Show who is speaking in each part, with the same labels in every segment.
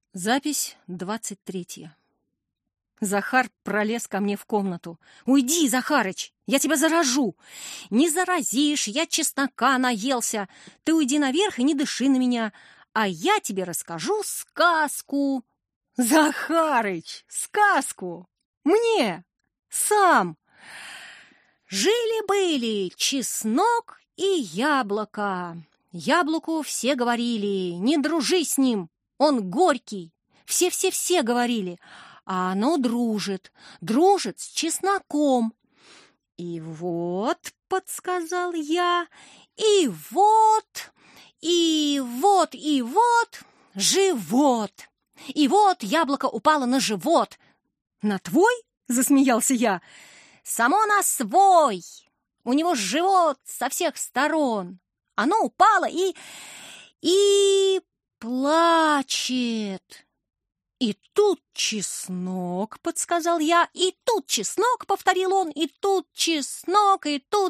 Speaker 1: Запись 23. Захар пролез ко мне в комнату. «Уйди, Захарыч, я тебя заражу!» «Не заразишь, я чеснока наелся. Ты уйди наверх и не дыши на меня, а я тебе расскажу сказку». «Захарыч, сказку? Мне? Сам?» Жили-были чеснок и яблоко. Яблоку все говорили: «Не дружи с ним, он горький». Все говорили, а оно дружит с чесноком. И вот, подсказал я, и вот, живот. И вот яблоко упало на живот. «На твой?» — засмеялся я. «Само на свой. У него живот со всех сторон. Оно упало и плачет». «И тут чеснок», — подсказал я, «и тут чеснок», — повторил он, «и тут чеснок,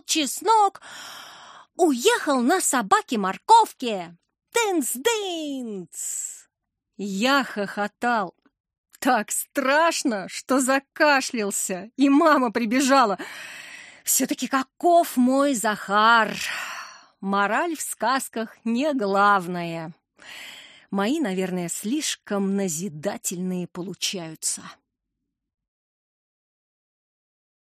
Speaker 1: уехал на собаке-морковке. Тынц-дынц!» Я хохотал. Так страшно, что закашлялся, и мама прибежала. Все-таки каков мой Захар! Мораль в сказках не главное. Мои, наверное, слишком назидательные получаются.